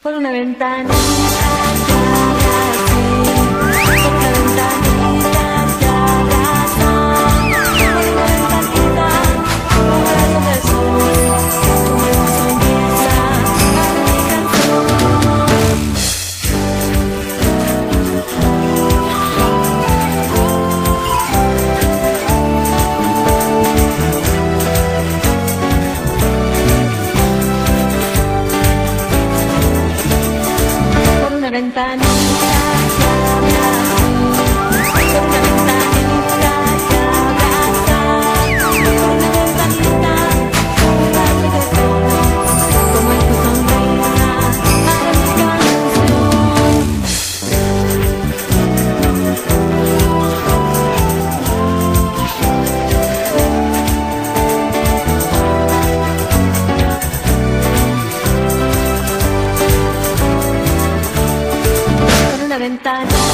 Por una ventanita que abre así, por una ventanita que abre así, por una ventanita, un rayo de sol, como una sonrisa para mi canción. Por una ventanita que abre así, por una ventanita que abre así, por una ventanita, un rayo de sol, como es tu sonrisa para mi canción. Por una ventana